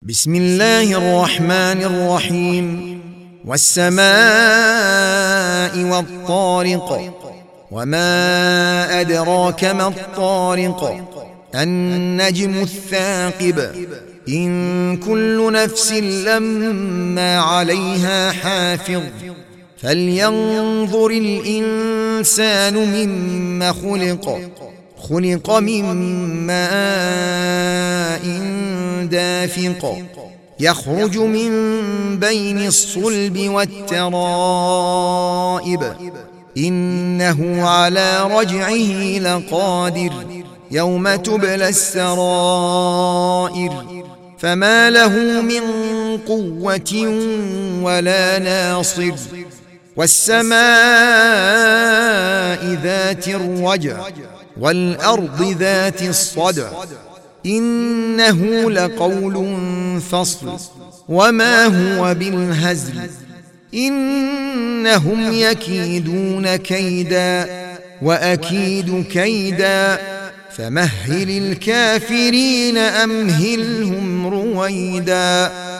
بسم الله الرحمن الرحيم. والسماء والطارق، وما أدراك ما الطارق، النجم الثاقب، إن كل نفس لما عليها حافظ، فلينظر الإنسان مما خلق من ماء دافق، يخرج من بين الصلب والترائب، إنه على رجعه لقادر، يوم تبلى السرائر، فما له من قوة ولا ناصر. والسماء ذات الرجع، والأرض ذات الصدع، إنه لقول فصل، وما هو بالهزل، إنهم يكيدون كيدا وأكيد كيدا، فمهل الكافرين أمهلهم رويدا.